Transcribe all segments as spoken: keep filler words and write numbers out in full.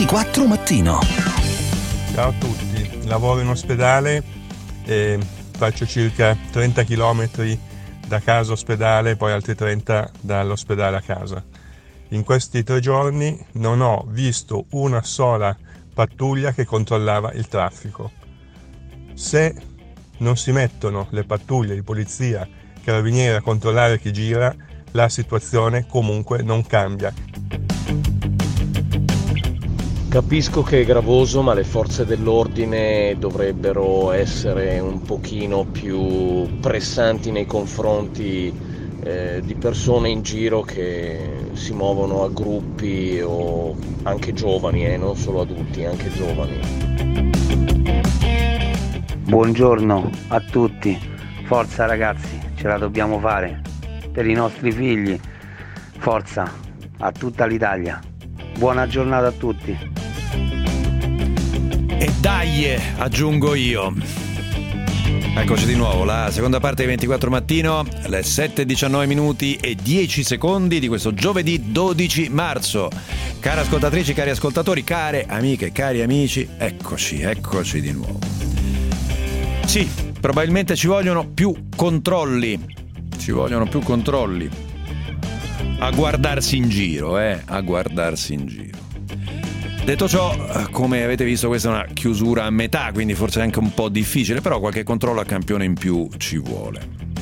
ventiquattro Mattino. Ciao a tutti, lavoro in ospedale e faccio circa trenta chilometri da casa ospedale, poi altri trenta dall'ospedale a casa. In questi tre giorni non ho visto una sola pattuglia che controllava il traffico. Se non si mettono le pattuglie di polizia, carabinieri a controllare chi gira, la situazione comunque non cambia. Capisco che è gravoso, ma le forze dell'ordine dovrebbero essere un pochino più pressanti nei confronti eh, di persone in giro che si muovono a gruppi o anche giovani, eh, non solo adulti, anche giovani. Buongiorno a tutti, forza ragazzi, ce la dobbiamo fare per i nostri figli, forza a tutta l'Italia. Buona giornata a tutti. E dai, aggiungo io. Eccoci di nuovo, la seconda parte di ventiquattro Mattino, le sette e diciannove minuti e dieci secondi di questo giovedì dodici marzo. Care ascoltatrici, cari ascoltatori, care amiche, cari amici, eccoci, eccoci di nuovo. Sì, probabilmente ci vogliono più controlli, ci vogliono più controlli. A guardarsi in giro, eh, a guardarsi in giro. Detto ciò, come avete visto, questa è una chiusura a metà, quindi forse è anche un po' difficile, però qualche controllo a campione in più ci vuole.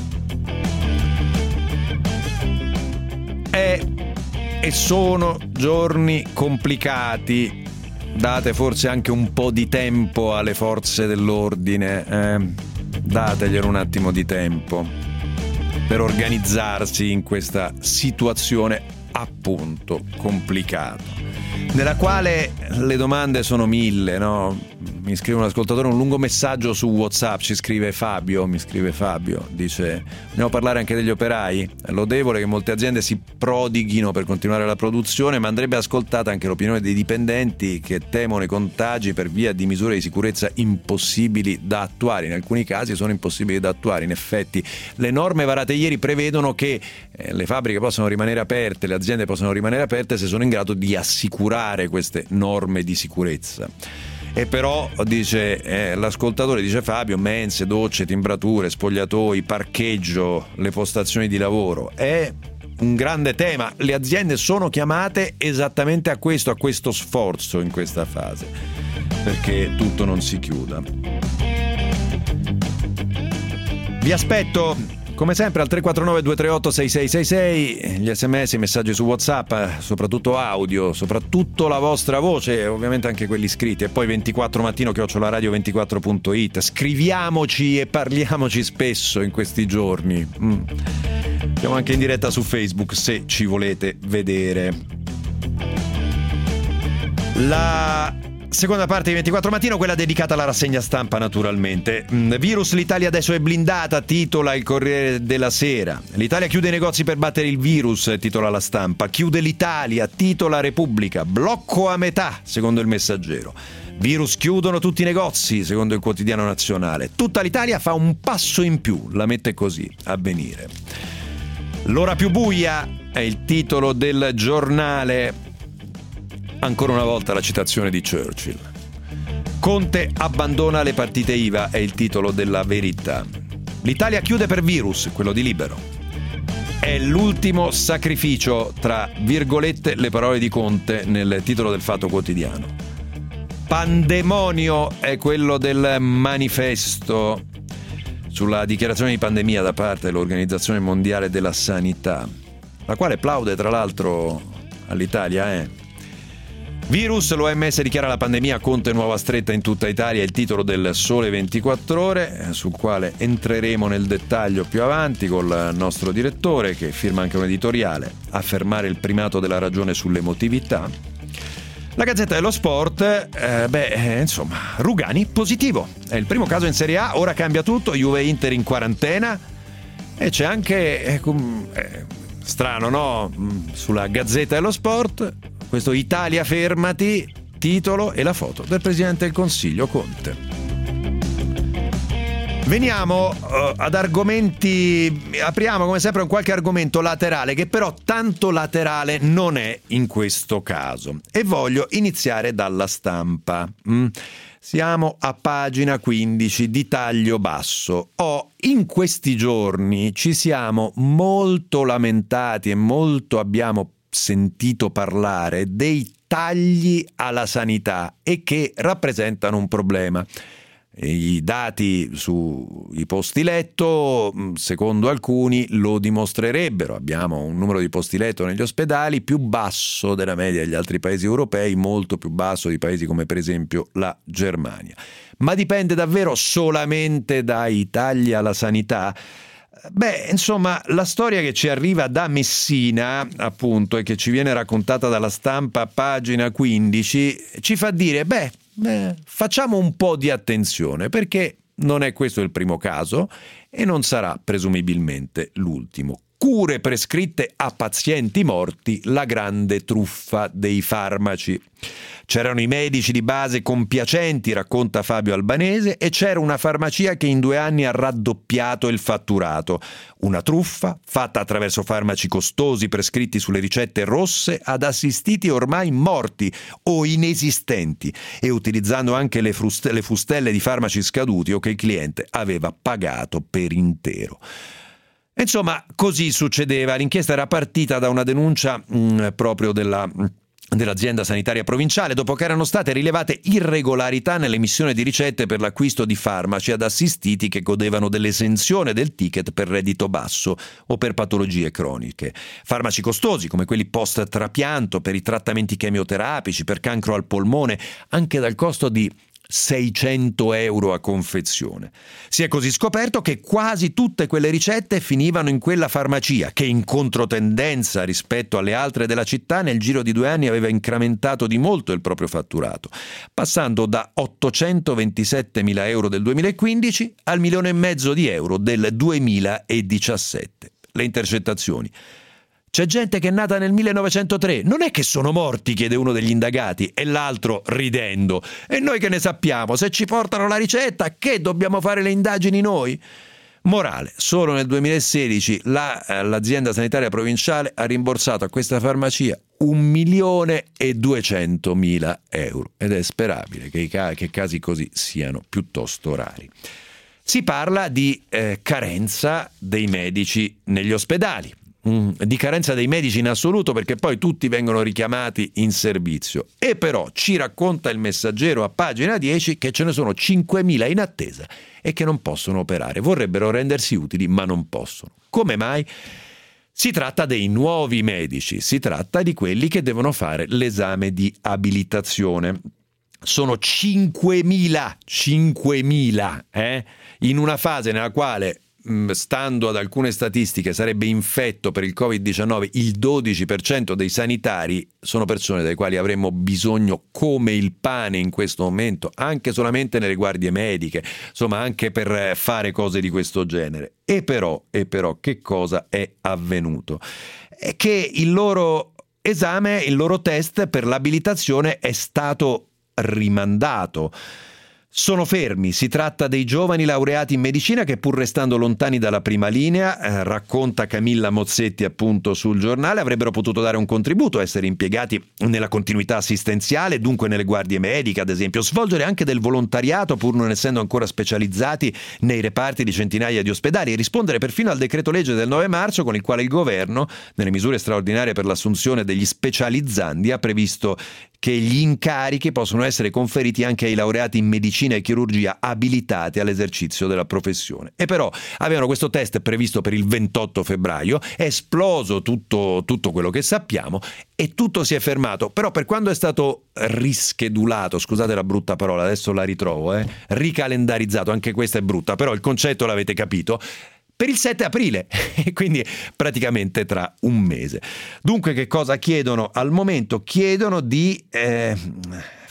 È, e sono giorni complicati, date forse anche un po' di tempo alle forze dell'ordine, eh? Dateglielo un attimo di tempo per organizzarsi in questa situazione appunto complicata, nella quale le domande sono mille, no? Mi scrive un ascoltatore un lungo messaggio su WhatsApp, ci scrive Fabio, mi scrive Fabio, dice: vogliamo parlare anche degli operai? È lodevole che molte aziende si prodighino per continuare la produzione, ma andrebbe ascoltata anche l'opinione dei dipendenti che temono i contagi per via di misure di sicurezza impossibili da attuare. In alcuni casi sono impossibili da attuare. In effetti le norme varate ieri prevedono che eh, le fabbriche possano rimanere aperte, le aziende possono rimanere aperte se sono in grado di assicurare queste norme di sicurezza. E però, dice eh, l'ascoltatore, dice Fabio, mense, docce, timbrature, spogliatoi, parcheggio, le postazioni di lavoro, è un grande tema. Le aziende sono chiamate esattamente a questo, a questo sforzo in questa fase, perché tutto non si chiuda. Vi aspetto come sempre al tre quattro nove due tre otto sei sei sei sei, gli sms, i messaggi su WhatsApp, soprattutto audio, soprattutto la vostra voce, ovviamente anche quelli scritti, e poi ventiquattro mattino chiocciola radio ventiquattro punto it. Scriviamoci e parliamoci spesso in questi giorni. Mm. Siamo anche in diretta su Facebook se ci volete vedere. La seconda parte di ventiquattro mattino, quella dedicata alla rassegna stampa naturalmente. Virus, l'Italia adesso è blindata, titola il Corriere della Sera. L'Italia chiude i negozi per battere il virus, titola La Stampa. Chiude l'Italia, titola Repubblica. Blocco a metà, secondo il Messaggero. Virus, chiudono tutti i negozi, secondo il Quotidiano Nazionale. Tutta l'Italia fa un passo in più, la mette così, Avvenire. L'ora più buia è il titolo del Giornale. Ancora una volta la citazione di Churchill. Conte abbandona le partite I V A è il titolo della Verità. L'Italia chiude per virus, quello di Libero. È l'ultimo sacrificio, tra virgolette, le parole di Conte nel titolo del Fatto Quotidiano. Pandemonio è quello del Manifesto sulla dichiarazione di pandemia da parte dell'Organizzazione Mondiale della Sanità, la quale plaude tra l'altro all'Italia, eh. Virus, l'O M S dichiara la pandemia, Conte nuova stretta in tutta Italia, è il titolo del Sole ventiquattro Ore, sul quale entreremo nel dettaglio più avanti col nostro direttore, che firma anche un editoriale, affermare il primato della ragione sull'emotività. La Gazzetta dello Sport, eh, beh, eh, insomma, Rugani positivo, è il primo caso in Serie A, ora cambia tutto, Juve e Inter in quarantena, e c'è anche, eh, eh, strano, no? Sulla Gazzetta dello Sport, questo Italia fermati, titolo e la foto del Presidente del Consiglio Conte. Veniamo uh, ad argomenti, apriamo come sempre un qualche argomento laterale che però tanto laterale non è in questo caso e voglio iniziare dalla Stampa. Mm. Siamo a pagina quindici di taglio basso. Oh, in questi giorni ci siamo molto lamentati e molto abbiamo sentito parlare dei tagli alla sanità e che rappresentano un problema. I dati sui posti letto, secondo alcuni, lo dimostrerebbero. Abbiamo un numero di posti letto negli ospedali più basso della media degli altri paesi europei, molto più basso di paesi come per esempio la Germania. Ma dipende davvero solamente dai tagli alla sanità? Beh, insomma, la storia che ci arriva da Messina, appunto, e che ci viene raccontata dalla Stampa, pagina quindici, ci fa dire, beh, beh, facciamo un po' di attenzione, perché non è questo il primo caso e non sarà presumibilmente l'ultimo. Cure prescritte a pazienti morti, la grande truffa dei farmaci. C'erano i medici di base compiacenti, racconta Fabio Albanese, e c'era una farmacia che in due anni ha raddoppiato il fatturato. Una truffa fatta attraverso farmaci costosi prescritti sulle ricette rosse ad assistiti ormai morti o inesistenti e utilizzando anche le, fruste- le fustelle di farmaci scaduti o che il cliente aveva pagato per intero. Insomma, così succedeva. L'inchiesta era partita da una denuncia mh, proprio della... dell'azienda sanitaria provinciale dopo che erano state rilevate irregolarità nell'emissione di ricette per l'acquisto di farmaci ad assistiti che godevano dell'esenzione del ticket per reddito basso o per patologie croniche. Farmaci costosi come quelli post-trapianto per i trattamenti chemioterapici, per cancro al polmone, anche dal costo di seicento euro a confezione. Si è così scoperto che quasi tutte quelle ricette finivano in quella farmacia che, in controtendenza rispetto alle altre della città, nel giro di due anni aveva incrementato di molto il proprio fatturato, passando da ottocentoventisettemila euro del duemilaquindici al milione e mezzo di euro del duemiladiciassette. Le intercettazioni. C'è gente che è nata nel millenovecentotre, non è che sono morti, chiede uno degli indagati, e l'altro ridendo. E noi che ne sappiamo? Se ci portano la ricetta, che dobbiamo fare le indagini noi? Morale, solo nel duemilasedici la, l'azienda sanitaria provinciale ha rimborsato a questa farmacia un milione e duecentomila euro. Ed è sperabile che, i ca- che casi così siano piuttosto rari. Si parla di eh, carenza dei medici negli ospedali. Di carenza dei medici in assoluto, perché poi tutti vengono richiamati in servizio. E però ci racconta il Messaggero a pagina dieci che ce ne sono cinquemila in attesa e che non possono operare. Vorrebbero rendersi utili ma non possono. Come mai? Si tratta dei nuovi medici, si tratta di quelli che devono fare l'esame di abilitazione. Sono cinquemila, cinquemila, eh? In una fase nella quale, stando ad alcune statistiche, sarebbe infetto per il covid diciannove il dodici per cento dei sanitari. Sono persone delle quali avremmo bisogno come il pane in questo momento, anche solamente nelle guardie mediche, insomma anche per fare cose di questo genere. E però, e però che cosa è avvenuto? È che il loro esame, il loro test per l'abilitazione è stato rimandato. Sono fermi, si tratta dei giovani laureati in medicina che, pur restando lontani dalla prima linea, eh, racconta Camilla Mozzetti appunto sul giornale, avrebbero potuto dare un contributo, essere impiegati nella continuità assistenziale, dunque nelle guardie mediche ad esempio, svolgere anche del volontariato pur non essendo ancora specializzati nei reparti di centinaia di ospedali e rispondere perfino al decreto legge del nove marzo con il quale il governo, nelle misure straordinarie per l'assunzione degli specializzandi, ha previsto che gli incarichi possono essere conferiti anche ai laureati in medicina e chirurgia abilitati all'esercizio della professione. E però avevano questo test previsto per il ventotto febbraio, è esploso tutto, tutto quello che sappiamo e tutto si è fermato. Però per quando è stato rischedulato, scusate la brutta parola, adesso la ritrovo, eh, ricalendarizzato, anche questa è brutta, però il concetto l'avete capito, per il sette aprile, quindi praticamente tra un mese. Dunque che cosa chiedono al momento? Chiedono di eh,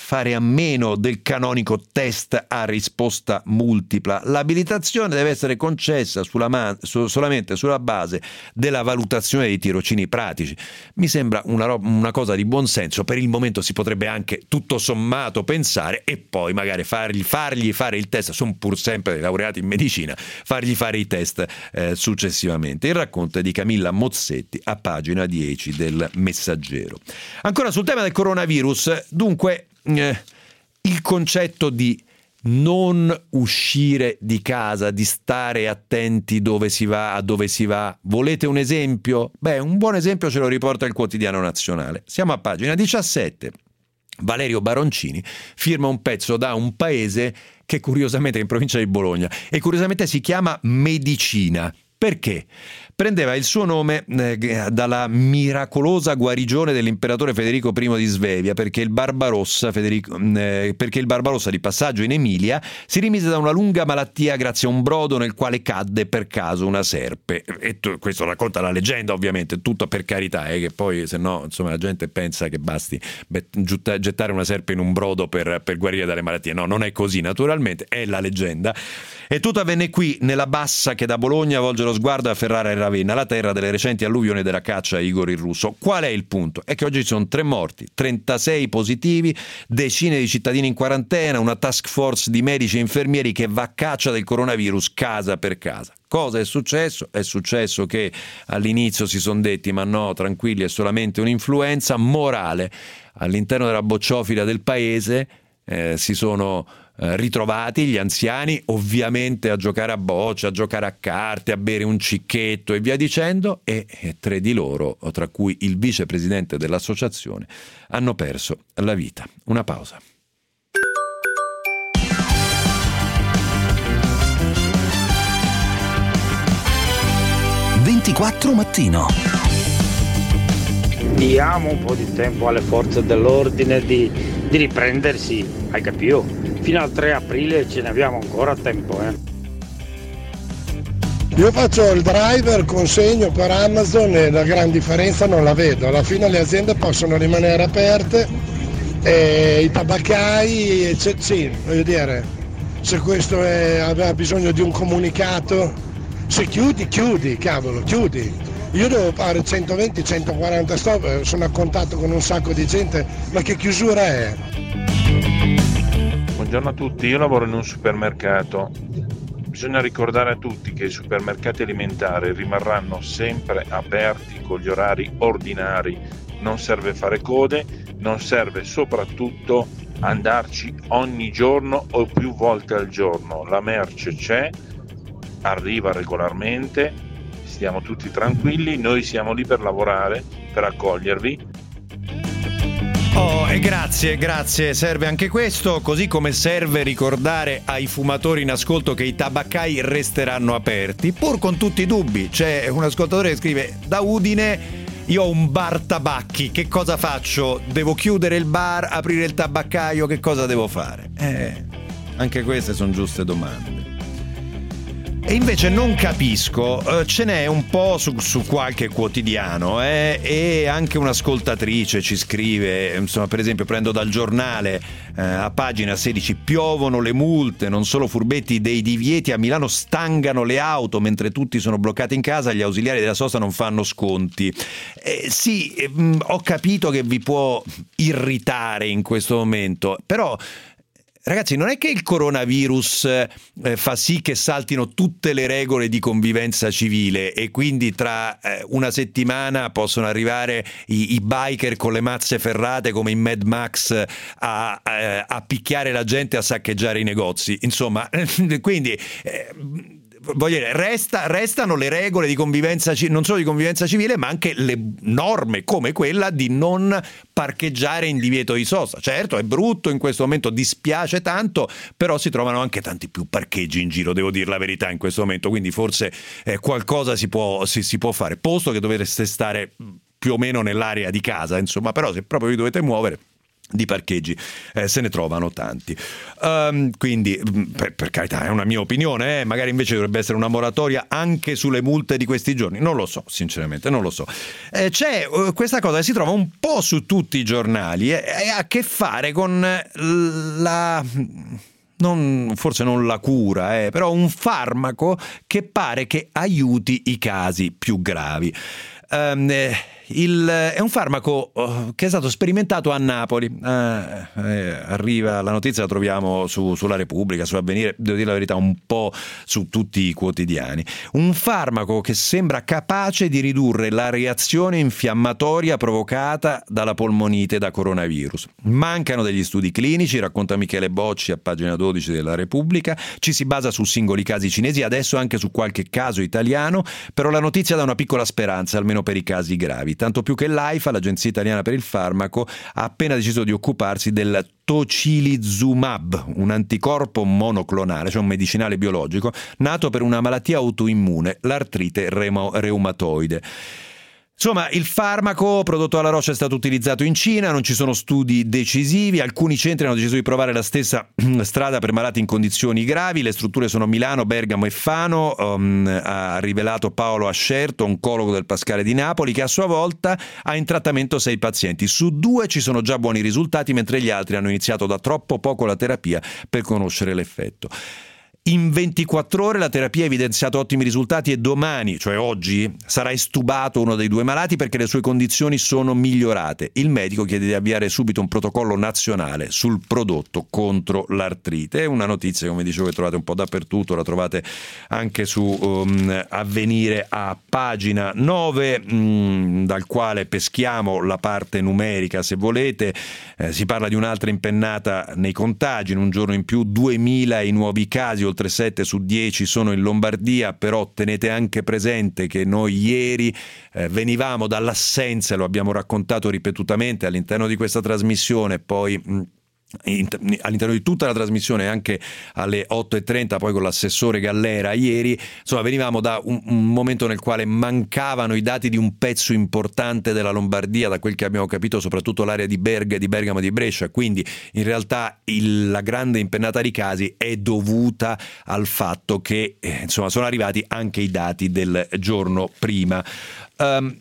fare a meno del canonico test a risposta multipla. L'abilitazione deve essere concessa sulla man- su- solamente sulla base della valutazione dei tirocini pratici. Mi sembra una, ro- una cosa di buon senso. Per il momento si potrebbe anche tutto sommato pensare e poi magari fargli, fargli fare il test, sono pur sempre laureati in medicina, fargli fare i test eh, successivamente. Il racconto è di Camilla Mozzetti a pagina dieci del Messaggero. Ancora sul tema del coronavirus, dunque eh, il concetto di non uscire di casa, di stare attenti dove si va, a dove si va. Volete un esempio? Beh, un buon esempio ce lo riporta il Quotidiano Nazionale. Siamo a pagina diciassette. Valerio Baroncini firma un pezzo da un paese che curiosamente è in provincia di Bologna e curiosamente si chiama Medicina. Perché? Prendeva il suo nome eh, dalla miracolosa guarigione dell'imperatore Federico I di Svevia, perché il Barbarossa, Federico, eh, perché il Barbarossa di passaggio in Emilia si rimise da una lunga malattia grazie a un brodo nel quale cadde per caso una serpe. E tu, questo racconta la leggenda, ovviamente, tutto per carità, eh, che poi se no insomma la gente pensa che basti gettare una serpe in un brodo per, per guarire dalle malattie. No, non è così, naturalmente, è la leggenda. E tutto avvenne qui, nella bassa che da Bologna volge lo sguardo a Ferrara e Ravenna, la terra delle recenti alluvioni della caccia a Igor il Russo. Qual è il punto? È che oggi ci sono tre morti, trentasei positivi, decine di cittadini in quarantena, una task force di medici e infermieri che va a caccia del coronavirus casa per casa. Cosa è successo? È successo che all'inizio si sono detti ma no, tranquilli, è solamente un'influenza. Morale, all'interno della bocciofila del paese eh, si sono eh, ritrovati gli anziani ovviamente a giocare a bocce, a giocare a carte, a bere un cicchetto e via dicendo, e, e tre di loro, tra cui il vicepresidente dell'associazione, hanno perso la vita. Una pausa. ventiquattro mattino. Diamo un po' di tempo alle forze dell'ordine di, di riprendersi, hai capito? Fino al tre aprile ce ne abbiamo ancora tempo, eh. Io faccio il driver, consegno per Amazon e la gran differenza non la vedo. Alla fine le aziende possono rimanere aperte e i tabaccai, sì, voglio dire, se questo è, aveva bisogno di un comunicato, se chiudi, chiudi, cavolo, chiudi. Io devo fare centoventi centoquaranta stop, sono a contatto con un sacco di gente, ma che chiusura è? Buongiorno a tutti, io lavoro in un supermercato. Bisogna ricordare a tutti che i supermercati alimentari rimarranno sempre aperti con gli orari ordinari. Non serve fare code, non serve soprattutto andarci ogni giorno o più volte al giorno. La merce c'è, arriva regolarmente, stiamo tutti tranquilli, noi siamo lì per lavorare, per accogliervi. Oh, e grazie, grazie, serve anche questo, così come serve ricordare ai fumatori in ascolto che i tabaccai resteranno aperti, pur con tutti i dubbi. C'è un ascoltatore che scrive: da Udine io ho un bar tabacchi, che cosa faccio? Devo chiudere il bar, aprire il tabaccaio, che cosa devo fare? Eh, anche queste sono giuste domande. E invece non capisco, eh, ce n'è un po' su, su qualche quotidiano eh, e anche un'ascoltatrice ci scrive, insomma, per esempio prendo dal Giornale eh, a pagina sedici: piovono le multe, non solo furbetti dei divieti, a Milano stangano le auto mentre tutti sono bloccati in casa, gli ausiliari della sosta non fanno sconti. Eh, sì, eh, ho capito che vi può irritare in questo momento, però ragazzi, non è che il coronavirus eh, fa sì che saltino tutte le regole di convivenza civile e quindi tra eh, una settimana possono arrivare i, i biker con le mazze ferrate come in Mad Max a, a, a picchiare la gente, a saccheggiare i negozi. Insomma, quindi eh, voglio dire, resta, restano le regole di convivenza, non solo di convivenza civile, ma anche le norme come quella di non parcheggiare in divieto di sosta. Certo, è brutto in questo momento, dispiace tanto, però si trovano anche tanti più parcheggi in giro, devo dire la verità in questo momento, quindi forse eh, qualcosa si può, si, si può fare, posto che dovreste stare più o meno nell'area di casa, insomma, però se proprio vi dovete muovere, di parcheggi eh, se ne trovano tanti. Um, quindi per, per carità è una mia opinione, eh, magari invece dovrebbe essere una moratoria anche sulle multe di questi giorni, non lo so, sinceramente non lo so. Eh, c'è uh, questa cosa che si trova un po' su tutti i giornali e eh, ha a che fare con la... Non, forse non la cura, eh, però un farmaco che pare che aiuti i casi più gravi. Um, eh, il, è un farmaco oh, che è stato sperimentato a Napoli. Eh, eh, arriva la notizia, la troviamo su, sulla Repubblica, su Avvenire, devo dire la verità, un po' su tutti i quotidiani. Un farmaco che sembra capace di ridurre la reazione infiammatoria provocata dalla polmonite da coronavirus. Mancano degli studi clinici, racconta Michele Bocci a pagina dodici della Repubblica. Ci si basa su singoli casi cinesi, adesso anche su qualche caso italiano, però la notizia dà una piccola speranza, almeno per i casi gravi. Tanto più che l'AIFA, l'Agenzia Italiana per il Farmaco, ha appena deciso di occuparsi del tocilizumab, un anticorpo monoclonale, cioè un medicinale biologico, nato per una malattia autoimmune, l'artrite remo- reumatoide. Insomma, il farmaco prodotto alla Roche è stato utilizzato in Cina, non ci sono studi decisivi, alcuni centri hanno deciso di provare la stessa strada per malati in condizioni gravi, le strutture sono Milano, Bergamo e Fano, um, ha rivelato Paolo Ascerto, oncologo del Pascale di Napoli, che a sua volta ha in trattamento sei pazienti. Su due ci sono già buoni risultati, mentre gli altri hanno iniziato da troppo poco la terapia per conoscere l'effetto. In ventiquattro ore la terapia ha evidenziato ottimi risultati e domani, cioè oggi, sarà estubato uno dei due malati perché le sue condizioni sono migliorate. Il medico chiede di avviare subito un protocollo nazionale sul prodotto contro l'artrite. È una notizia, come dicevo, che trovate un po' dappertutto, la trovate anche su um, Avvenire a pagina nove, um, dal quale peschiamo la parte numerica, se volete. Eh, si parla di un'altra impennata nei contagi, in un giorno in più duemila i nuovi casi, oltre sette su dieci sono in Lombardia, però tenete anche presente che noi ieri eh, venivamo dall'assenza, lo abbiamo raccontato ripetutamente all'interno di questa trasmissione, poi mh, all'interno di tutta la trasmissione, anche alle otto e trenta poi con l'assessore Gallera ieri, insomma venivamo da un, un momento nel quale mancavano i dati di un pezzo importante della Lombardia, da quel che abbiamo capito soprattutto l'area di Berga, di Bergamo e di Brescia, quindi in realtà il, la grande impennata di casi è dovuta al fatto che eh, insomma sono arrivati anche i dati del giorno prima. Um,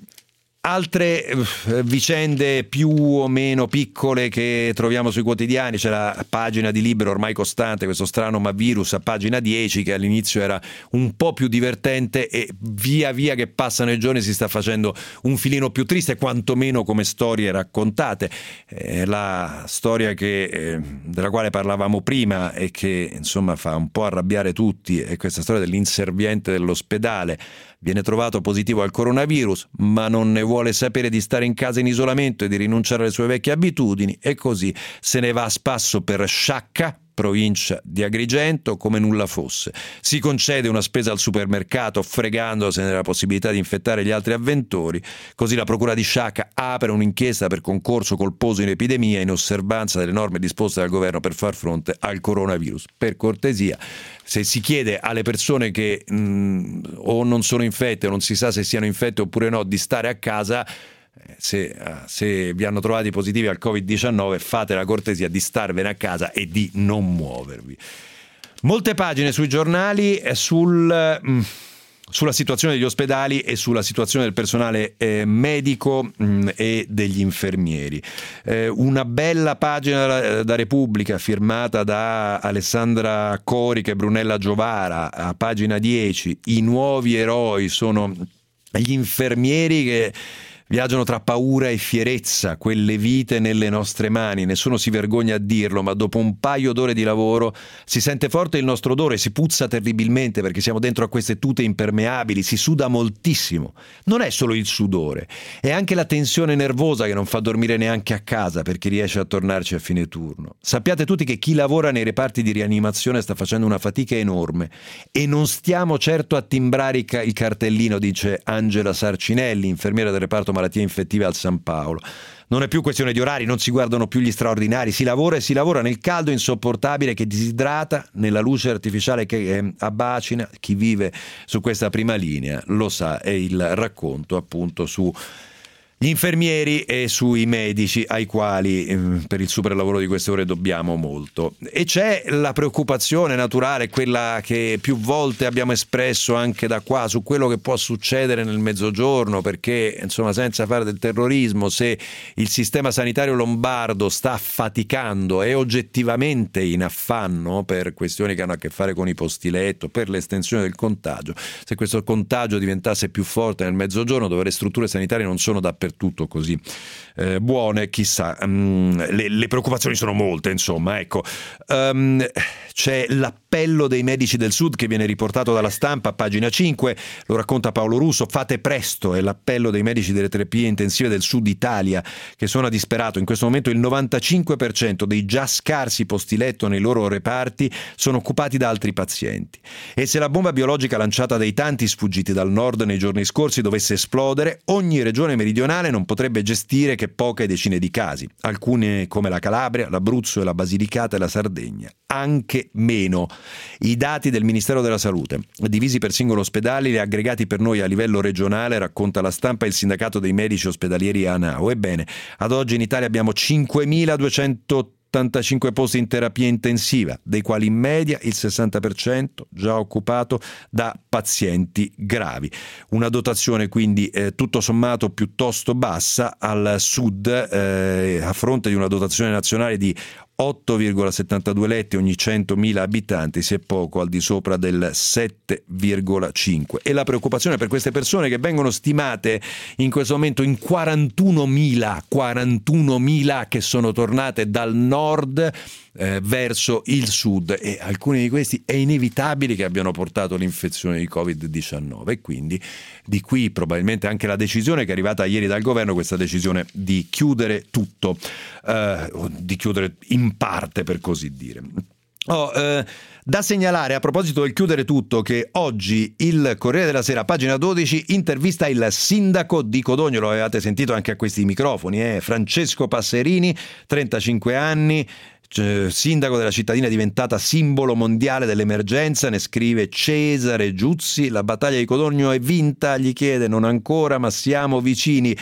Altre eh, vicende più o meno piccole che troviamo sui quotidiani, c'è la pagina di Libero ormai costante, questo strano ma virus a pagina dieci, che all'inizio era un po' più divertente e via via che passano i giorni si sta facendo un filino più triste, quantomeno come storie raccontate. Eh, la storia che, eh, della quale parlavamo prima e che insomma fa un po' arrabbiare tutti è questa storia dell'inserviente dell'ospedale. Viene trovato positivo al coronavirus, ma non ne vuole sapere di stare in casa in isolamento e di rinunciare alle sue vecchie abitudini, e così se ne va a spasso per Sciacca, provincia di Agrigento, come nulla fosse. Si concede una spesa al supermercato fregandosene della possibilità di infettare gli altri avventori, così la procura di Sciacca apre un'inchiesta per concorso colposo in epidemia in osservanza delle norme disposte dal governo per far fronte al coronavirus. Per cortesia, se si chiede alle persone che mh, o non sono infette o non si sa se siano infette oppure no di stare a casa, Se, se vi hanno trovati positivi al covid diciannove, fate la cortesia di starvene a casa e di non muovervi. Molte pagine sui giornali sul, mh, sulla situazione degli ospedali e sulla situazione del personale eh, medico mh, e degli infermieri. Eh, una bella pagina da, da Repubblica firmata da Alessandra Corica e Brunella Giovara a pagina dieci. I nuovi eroi sono gli infermieri che viaggiano tra paura e fierezza, quelle vite nelle nostre mani, nessuno si vergogna a dirlo, ma dopo un paio d'ore di lavoro si sente forte il nostro odore, si puzza terribilmente perché siamo dentro a queste tute impermeabili, si suda moltissimo. Non è solo il sudore, è anche la tensione nervosa che non fa dormire neanche a casa per chi riesce a tornarci a fine turno. Sappiate tutti che chi lavora nei reparti di rianimazione sta facendo una fatica enorme e non stiamo certo a timbrare il cartellino, dice Angela Sarcinelli, infermiera del reparto malattie infettive al San Paolo. Non è più questione di orari, non si guardano più gli straordinari, si lavora e si lavora nel caldo insopportabile che disidrata, nella luce artificiale che abbacina. Chi vive su questa prima linea lo sa, è il racconto appunto su gli infermieri e sui medici ai quali eh, per il super lavoro di queste ore dobbiamo molto. E c'è la preoccupazione naturale, quella che più volte abbiamo espresso anche da qua, su quello che può succedere nel mezzogiorno, perché insomma, senza fare del terrorismo, se il sistema sanitario lombardo sta faticando, è oggettivamente in affanno per questioni che hanno a che fare con i posti letto, per l'estensione del contagio, se questo contagio diventasse più forte nel mezzogiorno, dove le strutture sanitarie non sono dappertutto tutto così eh, buone, chissà, um, le, le preoccupazioni sono molte, insomma, ecco. Um, c'è l'appello dei medici del Sud che viene riportato dalla Stampa a pagina cinque, lo racconta Paolo Russo. Fate presto, è l'appello dei medici delle terapie intensive del Sud Italia, che sono a disperato. In questo momento il novantacinque per cento dei già scarsi posti letto nei loro reparti sono occupati da altri pazienti, e se la bomba biologica lanciata dai tanti sfuggiti dal nord nei giorni scorsi dovesse esplodere, ogni regione meridionale non potrebbe gestire che poche decine di casi, alcune come la Calabria, l'Abruzzo e la Basilicata e la Sardegna, anche meno. I dati del Ministero della Salute, divisi per singolo ospedale e aggregati per noi a livello regionale, racconta la Stampa e il sindacato dei medici ospedalieri ANAO. Ebbene, ad oggi in Italia abbiamo cinquemiladuecentottantacinque posti in terapia intensiva, dei quali in media il sessanta per cento già occupato da pazienti gravi. Una dotazione quindi eh, tutto sommato piuttosto bassa al Sud, eh, a fronte di una dotazione nazionale di otto virgola settantadue letti ogni centomila abitanti, si è poco al di sopra del sette virgola cinque. E la preoccupazione per queste persone, che vengono stimate in questo momento in quarantunomila, quarantunomila che sono tornate dal nord eh, verso il sud, e alcuni di questi è inevitabile che abbiano portato l'infezione di covid diciannove, e quindi di qui probabilmente anche la decisione che è arrivata ieri dal governo, questa decisione di chiudere tutto, eh, di chiudere in parte, per così dire. Oh, eh, da segnalare a proposito del chiudere tutto che oggi il Corriere della Sera, pagina dodici, intervista il sindaco di Codogno, lo avevate sentito anche a questi microfoni, eh? Francesco Passerini, trentacinque anni, sindaco della cittadina diventata simbolo mondiale dell'emergenza. Ne scrive Cesare Giuzzi: la battaglia di Codogno è vinta, gli chiede, non ancora ma siamo vicini.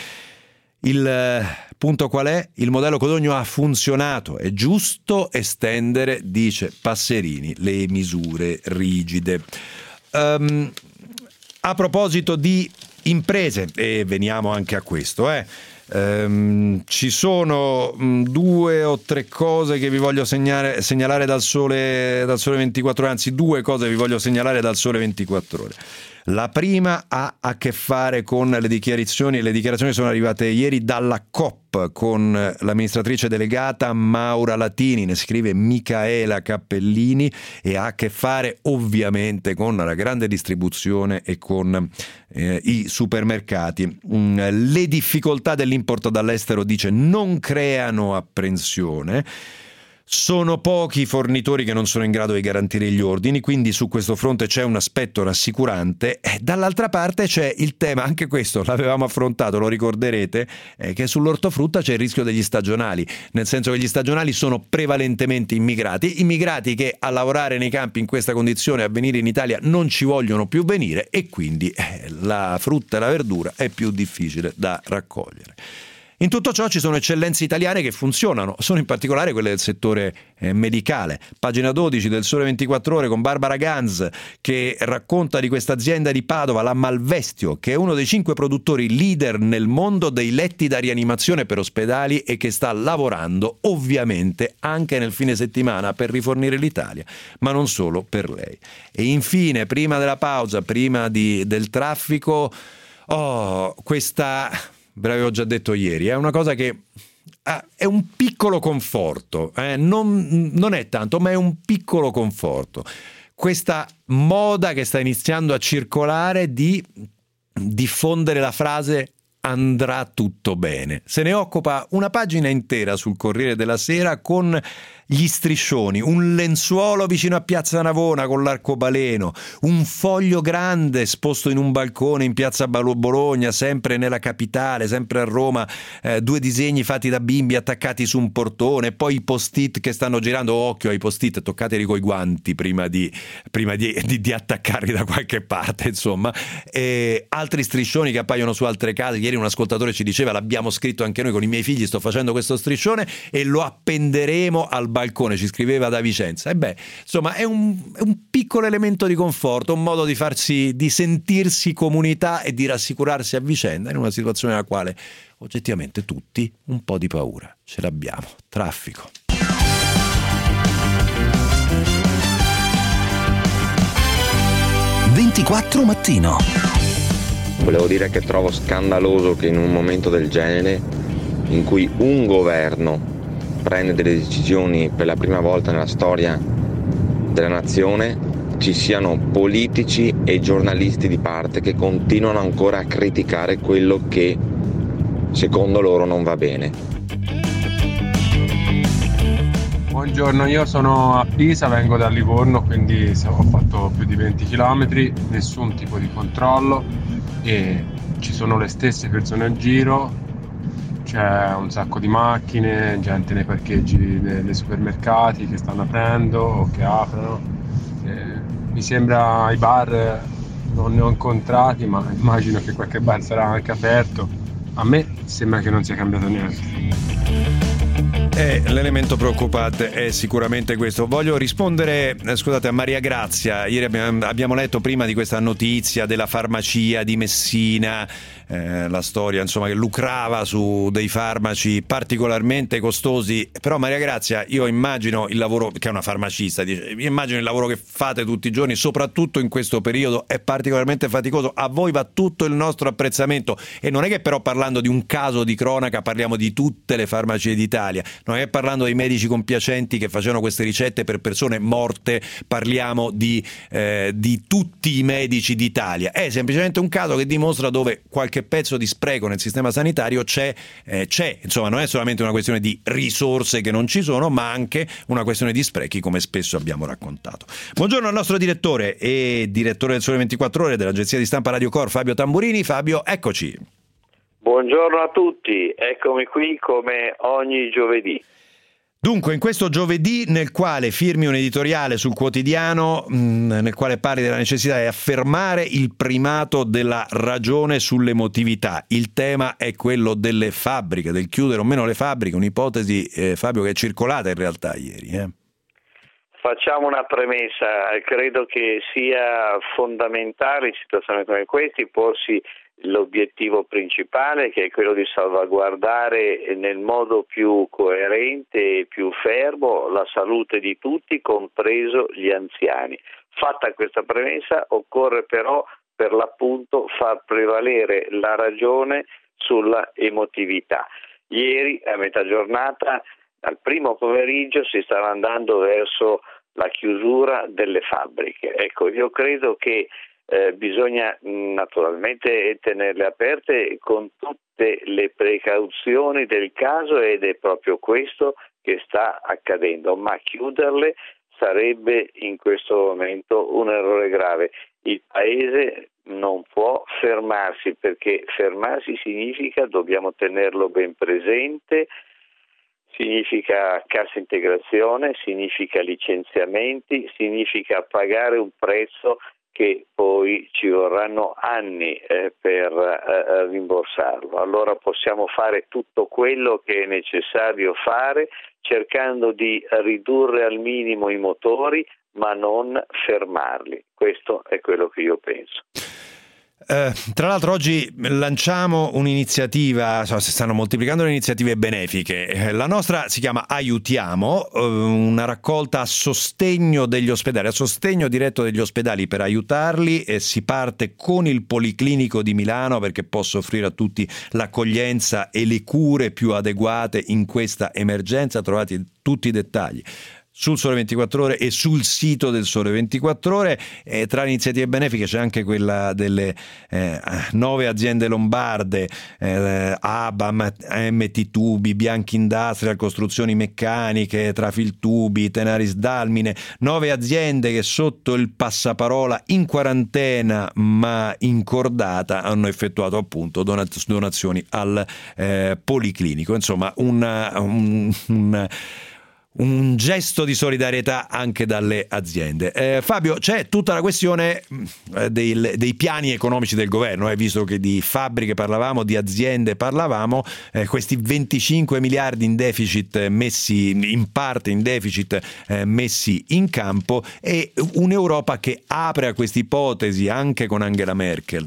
Il punto qual è? Il modello Codogno ha funzionato, è giusto estendere, dice Passerini, le misure rigide. Um, a proposito di imprese, e veniamo anche a questo, eh Um, ci sono um, due o tre cose che vi voglio segnare, segnalare dal sole, dal sole ventiquattro ore, anzi due cose vi voglio segnalare dal sole ventiquattro ore. La prima ha a che fare con le dichiarazioni, le dichiarazioni sono arrivate ieri dalla Coop con l'amministratrice delegata Maura Latini, ne scrive Micaela Cappellini, e ha a che fare ovviamente con la grande distribuzione e con eh, i supermercati. Mm, le difficoltà dell'import dall'estero, dice, non creano apprensione. Sono pochi i fornitori che non sono in grado di garantire gli ordini, quindi su questo fronte c'è un aspetto rassicurante. E dall'altra parte c'è il tema, anche questo l'avevamo affrontato, lo ricorderete, eh, che sull'ortofrutta c'è il rischio degli stagionali, nel senso che gli stagionali sono prevalentemente immigrati, immigrati che a lavorare nei campi in questa condizione, a venire in Italia, non ci vogliono più venire, e quindi eh, la frutta e la verdura è più difficile da raccogliere. In tutto ciò ci sono eccellenze italiane che funzionano, sono in particolare quelle del settore eh, medicale. Pagina dodici del Sole ventiquattro Ore con Barbara Ganz, che racconta di questa azienda di Padova, la Malvestio, che è uno dei cinque produttori leader nel mondo dei letti da rianimazione per ospedali e che sta lavorando ovviamente anche nel fine settimana per rifornire l'Italia, ma non solo per lei. E infine, prima della pausa, prima di, del traffico, oh, questa... ve l'avevo già detto ieri, è una cosa che ah, è un piccolo conforto, eh? non, non è tanto, ma è un piccolo conforto. Questa moda che sta iniziando a circolare di diffondere la frase andrà tutto bene. Se ne occupa una pagina intera sul Corriere della Sera con gli striscioni, un lenzuolo vicino a Piazza Navona con l'arcobaleno, un foglio grande esposto in un balcone in Piazza Bologna, sempre nella capitale, sempre a Roma, eh, due disegni fatti da bimbi attaccati su un portone, poi i post-it che stanno girando, occhio ai post-it, toccateli coi guanti prima di, prima di, di, di attaccarli da qualche parte, insomma, e altri striscioni che appaiono su altre case. Ieri un ascoltatore ci diceva: l'abbiamo scritto anche noi con i miei figli, sto facendo questo striscione e lo appenderemo al balcone, ci scriveva da Vicenza. E beh, insomma, è un, è un piccolo elemento di conforto, un modo di farsi, di sentirsi comunità e di rassicurarsi a vicenda in una situazione nella quale oggettivamente tutti un po' di paura ce l'abbiamo. Traffico. ventiquattro mattino. Volevo dire che trovo scandaloso che in un momento del genere, in cui un governo prende delle decisioni per la prima volta nella storia della nazione, ci siano politici e giornalisti di parte che continuano ancora a criticare quello che secondo loro non va bene. Buongiorno, io sono a Pisa, vengo da Livorno, quindi ho fatto più di venti chilometri, nessun tipo di controllo e ci sono le stesse persone a giro, c'è un sacco di macchine, gente nei parcheggi dei, dei supermercati che stanno aprendo o che aprono. Eh, mi sembra i bar non ne ho incontrati, ma immagino che qualche bar sarà anche aperto. A me sembra che non sia cambiato niente. Eh, l'elemento preoccupante è sicuramente questo. Voglio rispondere, eh, scusate, a Maria Grazia. Ieri abbiamo, abbiamo letto prima di questa notizia della farmacia di Messina, eh, la storia insomma che lucrava su dei farmaci particolarmente costosi. Però Maria Grazia, io immagino il lavoro, che è una farmacista, dice, io immagino il lavoro che fate tutti i giorni, soprattutto in questo periodo, è particolarmente faticoso. A voi va tutto il nostro apprezzamento, e non è che però parlando di un caso di cronaca parliamo di tutte le farmacie d'Italia. Non è parlando dei medici compiacenti che facevano queste ricette per persone morte, parliamo di, eh, di tutti i medici d'Italia. È semplicemente un caso che dimostra dove qualche pezzo di spreco nel sistema sanitario c'è, eh, c'è. Insomma, non è solamente una questione di risorse che non ci sono, ma anche una questione di sprechi, come spesso abbiamo raccontato. Buongiorno al nostro direttore e direttore del Sole ventiquattro Ore dell'agenzia di stampa Radio Cor, Fabio Tamburini. Fabio, eccoci. Buongiorno a tutti, eccomi qui come ogni giovedì. Dunque, in questo giovedì nel quale firmi un editoriale sul quotidiano, mh, nel quale parli della necessità di affermare il primato della ragione sull'emotività. Il tema è quello delle fabbriche, del chiudere o meno le fabbriche, un'ipotesi, eh, Fabio, che è circolata in realtà ieri. Eh. Facciamo una premessa, credo che sia fondamentale in situazioni come queste porsi l'obiettivo principale, che è quello di salvaguardare nel modo più coerente e più fermo la salute di tutti, compreso gli anziani. Fatta questa premessa, occorre però per l'appunto far prevalere la ragione sulla emotività. Ieri a metà giornata, al primo pomeriggio, si stava andando verso la chiusura delle fabbriche. Ecco, io credo che Eh, bisogna mh, naturalmente tenerle aperte con tutte le precauzioni del caso, ed è proprio questo che sta accadendo, ma chiuderle sarebbe in questo momento un errore grave. Il Paese non può fermarsi, perché fermarsi significa, dobbiamo tenerlo ben presente, significa cassa integrazione, significa licenziamenti, significa pagare un prezzo che poi ci vorranno anni eh, per eh, rimborsarlo. Allora possiamo fare tutto quello che è necessario fare, cercando di ridurre al minimo i motori, ma non fermarli. Questo è quello che io penso. Eh, tra l'altro oggi lanciamo un'iniziativa, so, si stanno moltiplicando le iniziative benefiche. Eh, la nostra si chiama Aiutiamo, eh, una raccolta a sostegno degli ospedali, a sostegno diretto degli ospedali per aiutarli, e si parte con il Policlinico di Milano, perché possa offrire a tutti l'accoglienza e le cure più adeguate in questa emergenza. Trovate tutti i dettagli sul Sole ventiquattro Ore e sul sito del Sole ventiquattro Ore. E tra le iniziative benefiche c'è anche quella delle eh, nove aziende lombarde, eh, Abam, M T Tubi, Bianchi Industrial, Costruzioni Meccaniche, Trafiltubi, Tenaris Dalmine, nove aziende che sotto il passaparola in quarantena ma incordata hanno effettuato appunto donazioni al eh, Policlinico. Insomma, una, un, un un gesto di solidarietà anche dalle aziende. Eh, Fabio, c'è tutta la questione eh, dei, dei piani economici del governo, eh, visto che di fabbriche parlavamo, di aziende parlavamo, eh, questi venticinque miliardi in deficit messi in parte in deficit eh, messi in campo, e un'Europa che apre a questa ipotesi anche con Angela Merkel.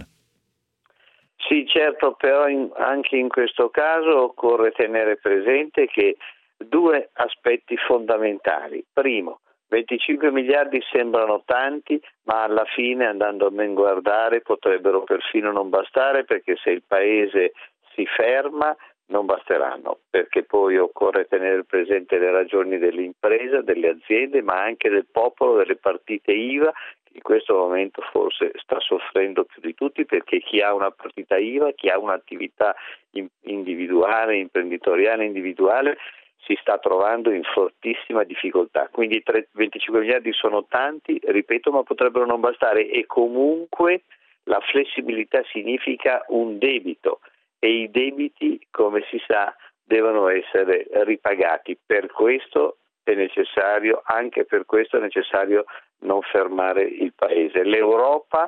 Sì, certo, però in, anche in questo caso occorre tenere presente che due aspetti fondamentali. Primo, venticinque miliardi sembrano tanti, ma alla fine, andando a ben guardare, potrebbero perfino non bastare, perché se il paese si ferma non basteranno, perché poi occorre tenere presente le ragioni dell'impresa, delle aziende, ma anche del popolo, delle partite I V A, che in questo momento forse sta soffrendo più di tutti, perché chi ha una partita I V A, chi ha un'attività individuale, imprenditoriale individuale, si sta trovando in fortissima difficoltà. Quindi venticinque miliardi sono tanti, ripeto, ma potrebbero non bastare, e comunque la flessibilità significa un debito, e i debiti, come si sa, devono essere ripagati. Per questo è necessario, anche per questo è necessario non fermare il paese. L'Europa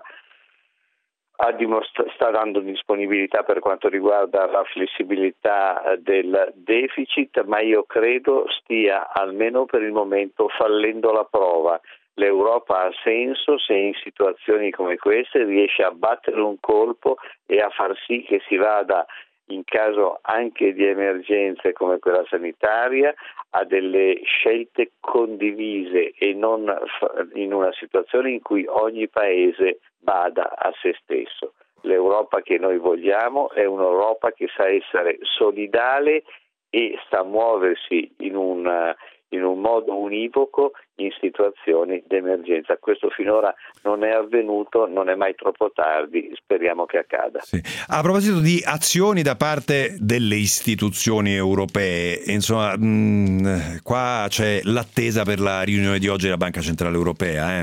ha dimostra- sta dando disponibilità per quanto riguarda la flessibilità del deficit, ma io credo stia, almeno per il momento, fallendo la prova. L'Europa ha senso se in situazioni come queste riesce a battere un colpo e a far sì che si vada, in caso anche di emergenze come quella sanitaria, a delle scelte condivise e non in una situazione in cui ogni paese bada a se stesso. L'Europa che noi vogliamo è un'Europa che sa essere solidale e sa muoversi in un, in un modo univoco in situazioni d'emergenza. Questo finora non è avvenuto, non è mai troppo tardi, speriamo che accada. Sì. A proposito di azioni da parte delle istituzioni europee, insomma, mh, qua c'è l'attesa per la riunione di oggi della Banca Centrale Europea, eh?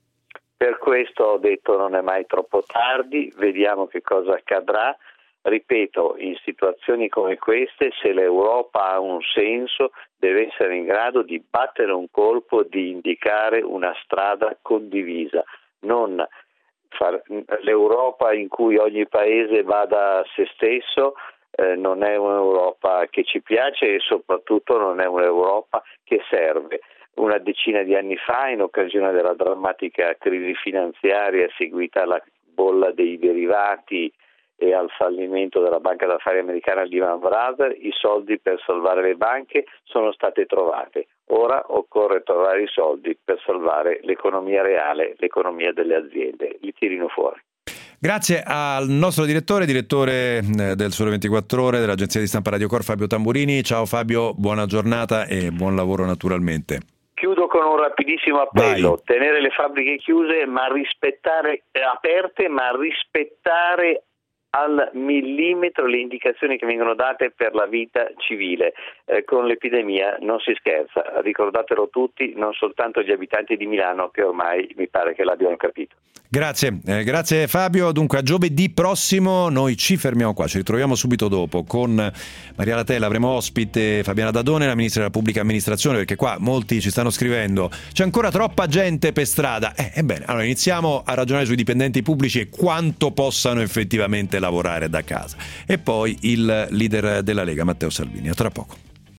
Per questo ho detto non è mai troppo tardi, vediamo che cosa accadrà. Ripeto, in situazioni come queste, se l'Europa ha un senso, deve essere in grado di battere un colpo, di indicare una strada condivisa, non far, l'Europa in cui ogni paese vada a se stesso eh, non è un'Europa che ci piace, e soprattutto non è un'Europa che serve. Una decina di anni fa, in occasione della drammatica crisi finanziaria seguita alla bolla dei derivati e al fallimento della banca d'affari americana Lehman Brothers, i soldi per salvare le banche sono state trovate. Ora occorre trovare i soldi per salvare l'economia reale, l'economia delle aziende. Li tirino fuori. Grazie al nostro direttore, direttore del Sole ventiquattro Ore, dell'agenzia di stampa Radio Cor, Fabio Tamburini. Ciao Fabio, buona giornata e buon lavoro naturalmente. Chiudo con un rapidissimo appello: Vai. Tenere le fabbriche chiuse, ma rispettare, eh, aperte, ma rispettare al millimetro le indicazioni che vengono date per la vita civile. Eh, con l'epidemia non si scherza, ricordatelo tutti, non soltanto gli abitanti di Milano, che ormai mi pare che l'abbiano capito. Grazie, eh, grazie Fabio. Dunque a giovedì prossimo noi ci fermiamo qua, ci ritroviamo subito dopo con Maria Latella, avremo ospite Fabiana Dadone, la ministra della pubblica amministrazione, perché qua molti ci stanno scrivendo c'è ancora troppa gente per strada. Eh, ebbene, allora iniziamo a ragionare sui dipendenti pubblici e quanto possano effettivamente lavorare da casa. E poi il leader della Lega, Matteo Salvini. A tra poco.